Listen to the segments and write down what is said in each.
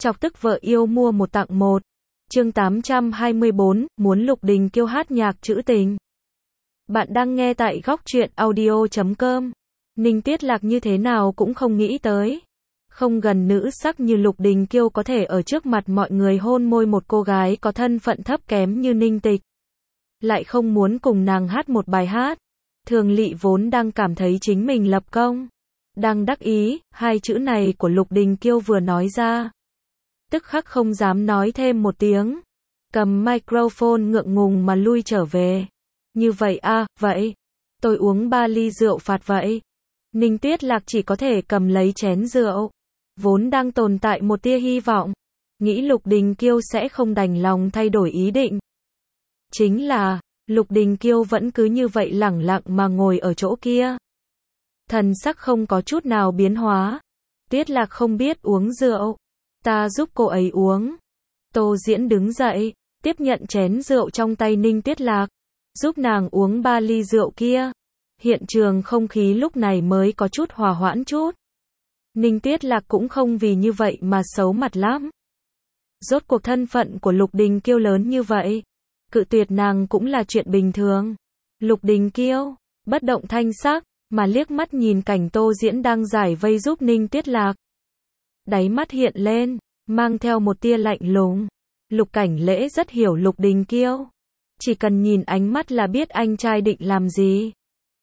Chọc tức vợ yêu mua một tặng một. Chương 824, muốn Lục Đình Kiêu hát nhạc trữ tình. Bạn đang nghe tại góc truyện audio.com. Ninh Tiết Lạc như thế nào cũng không nghĩ tới. Không gần nữ sắc như Lục Đình Kiêu có thể ở trước mặt mọi người hôn môi một cô gái có thân phận thấp kém như Ninh Tịch. Lại không muốn cùng nàng hát một bài hát. Thường Lị vốn đang cảm thấy chính mình lập công. Đang đắc ý, hai chữ này của Lục Đình Kiêu vừa nói ra. Tức khắc không dám nói thêm một tiếng. Cầm microphone ngượng ngùng mà lui trở về. Như vậy à, vậy. Tôi uống 3 ly rượu phạt vậy. Ninh Tiết Lạc chỉ có thể cầm lấy chén rượu. Vốn đang tồn tại một tia hy vọng. Nghĩ Lục Đình Kiêu sẽ không đành lòng thay đổi ý định. Chính là, Lục Đình Kiêu vẫn cứ như vậy lẳng lặng mà ngồi ở chỗ kia. Thần sắc không có chút nào biến hóa. Tiết Lạc không biết uống rượu. Ta giúp cô ấy uống. Tô Diễn đứng dậy, tiếp nhận chén rượu trong tay Ninh Tiết Lạc. Giúp nàng uống 3 ly rượu kia. Hiện trường không khí lúc này mới có chút hòa hoãn chút. Ninh Tiết Lạc cũng không vì như vậy mà xấu mặt lắm. Rốt cuộc thân phận của Lục Đình Kiêu lớn như vậy. Cự tuyệt nàng cũng là chuyện bình thường. Lục Đình Kiêu, bất động thanh sắc, mà liếc mắt nhìn cảnh Tô Diễn đang giải vây giúp Ninh Tiết Lạc. Đáy mắt hiện lên, mang theo một tia lạnh lùng. Lục Cảnh Lễ rất hiểu Lục Đình Kiêu. Chỉ cần nhìn ánh mắt là biết anh trai định làm gì.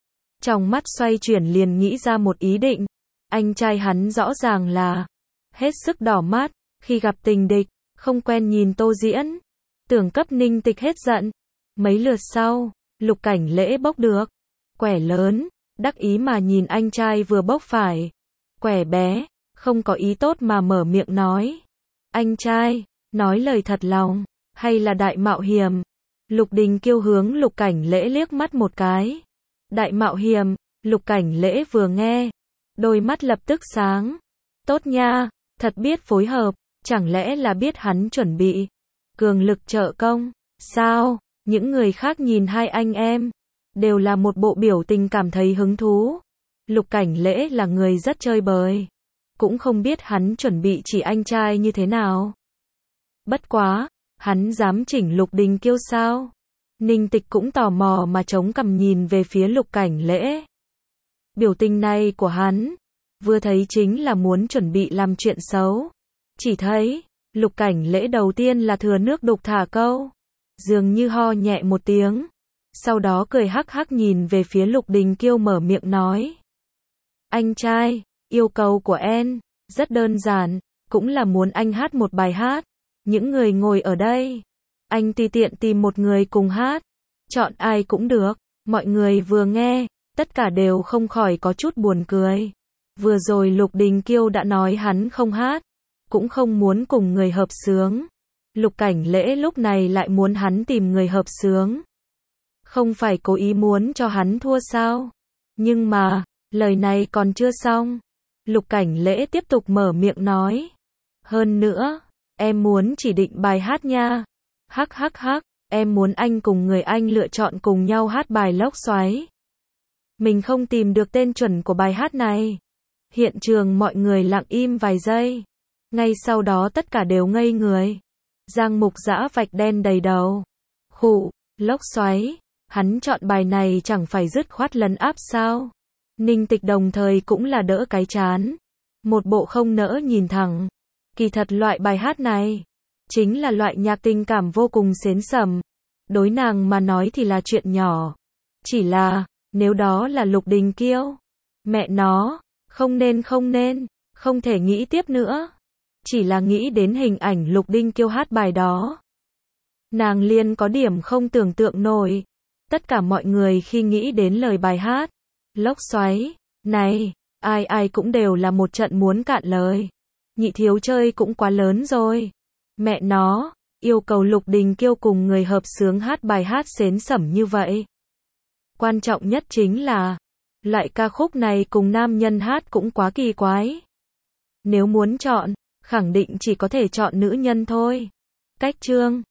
Trong mắt xoay chuyển liền nghĩ ra một ý định. Anh trai hắn rõ ràng là hết sức đỏ mắt, khi gặp tình địch, không quen nhìn Tô Diễn. Tưởng cấp Ninh Tịch hết giận. Mấy lượt sau, Lục Cảnh Lễ bốc được. Quẻ lớn, đắc ý mà nhìn anh trai vừa bốc phải. Quẻ bé, không có ý tốt mà mở miệng nói. Anh trai, nói lời thật lòng, hay là đại mạo hiểm? Lục Đình Kiêu hướng Lục Cảnh Lễ liếc mắt một cái. Đại mạo hiểm, Lục Cảnh Lễ vừa nghe. Đôi mắt lập tức sáng. Tốt nha, thật biết phối hợp, chẳng lẽ là biết hắn chuẩn bị cường lực trợ công? Sao? Những người khác nhìn hai anh em đều là một bộ biểu tình cảm thấy hứng thú. Lục Cảnh Lễ là người rất chơi bời, cũng không biết hắn chuẩn bị chỉ anh trai như thế nào. Bất quá, hắn dám chỉnh Lục Đình Kiêu sao? Ninh Tịch cũng tò mò mà chống cằm nhìn về phía Lục Cảnh Lễ. Biểu tình này của hắn, vừa thấy chính là muốn chuẩn bị làm chuyện xấu. Chỉ thấy, Lục Cảnh Lễ đầu tiên là thừa nước đục thả câu. Dường như ho nhẹ một tiếng. Sau đó cười hắc hắc nhìn về phía Lục Đình Kiêu mở miệng nói. Anh trai, yêu cầu của em rất đơn giản, cũng là muốn anh hát một bài hát. Những người ngồi ở đây, anh tùy tiện tìm một người cùng hát. Chọn ai cũng được. Mọi người vừa nghe, tất cả đều không khỏi có chút buồn cười. Vừa rồi Lục Đình Kiêu đã nói hắn không hát, cũng không muốn cùng người hợp xướng. Lục Cảnh Lễ lúc này lại muốn hắn tìm người hợp xướng. Không phải cố ý muốn cho hắn thua sao? Nhưng mà, lời này còn chưa xong. Lục Cảnh Lễ tiếp tục mở miệng nói. Hơn nữa, em muốn chỉ định bài hát nha. Hắc hắc hắc, em muốn anh cùng người anh lựa chọn cùng nhau hát bài Lốc Xoáy. Mình không tìm được tên chuẩn của bài hát này. Hiện trường mọi người lặng im vài giây. Ngay sau đó tất cả đều ngây người. Giang Mục Dã vạch đen đầy đầu. Khụ, Lốc Xoáy. Hắn chọn bài này chẳng phải dứt khoát lấn áp sao? Ninh Tịch đồng thời cũng là đỡ cái chán. Một bộ không nỡ nhìn thẳng. Kỳ thật loại bài hát này chính là loại nhạc tình cảm vô cùng xến sẩm. Đối nàng mà nói thì là chuyện nhỏ. Chỉ là, nếu đó là Lục Đình Kiêu, mẹ nó, không nên, không thể nghĩ tiếp nữa. Chỉ là nghĩ đến hình ảnh Lục Đình Kiêu hát bài đó. Nàng liền có điểm không tưởng tượng nổi. Tất cả mọi người khi nghĩ đến lời bài hát Lốc Xoáy này, ai cũng đều là một trận muốn cạn lời. Nhị thiếu chơi cũng quá lớn rồi. Mẹ nó, yêu cầu Lục Đình Kiêu cùng người hợp xướng hát bài hát xến sẩm như vậy. Quan trọng nhất chính là, loại ca khúc này cùng nam nhân hát cũng quá kỳ quái. Nếu muốn chọn, khẳng định chỉ có thể chọn nữ nhân thôi. Cách chương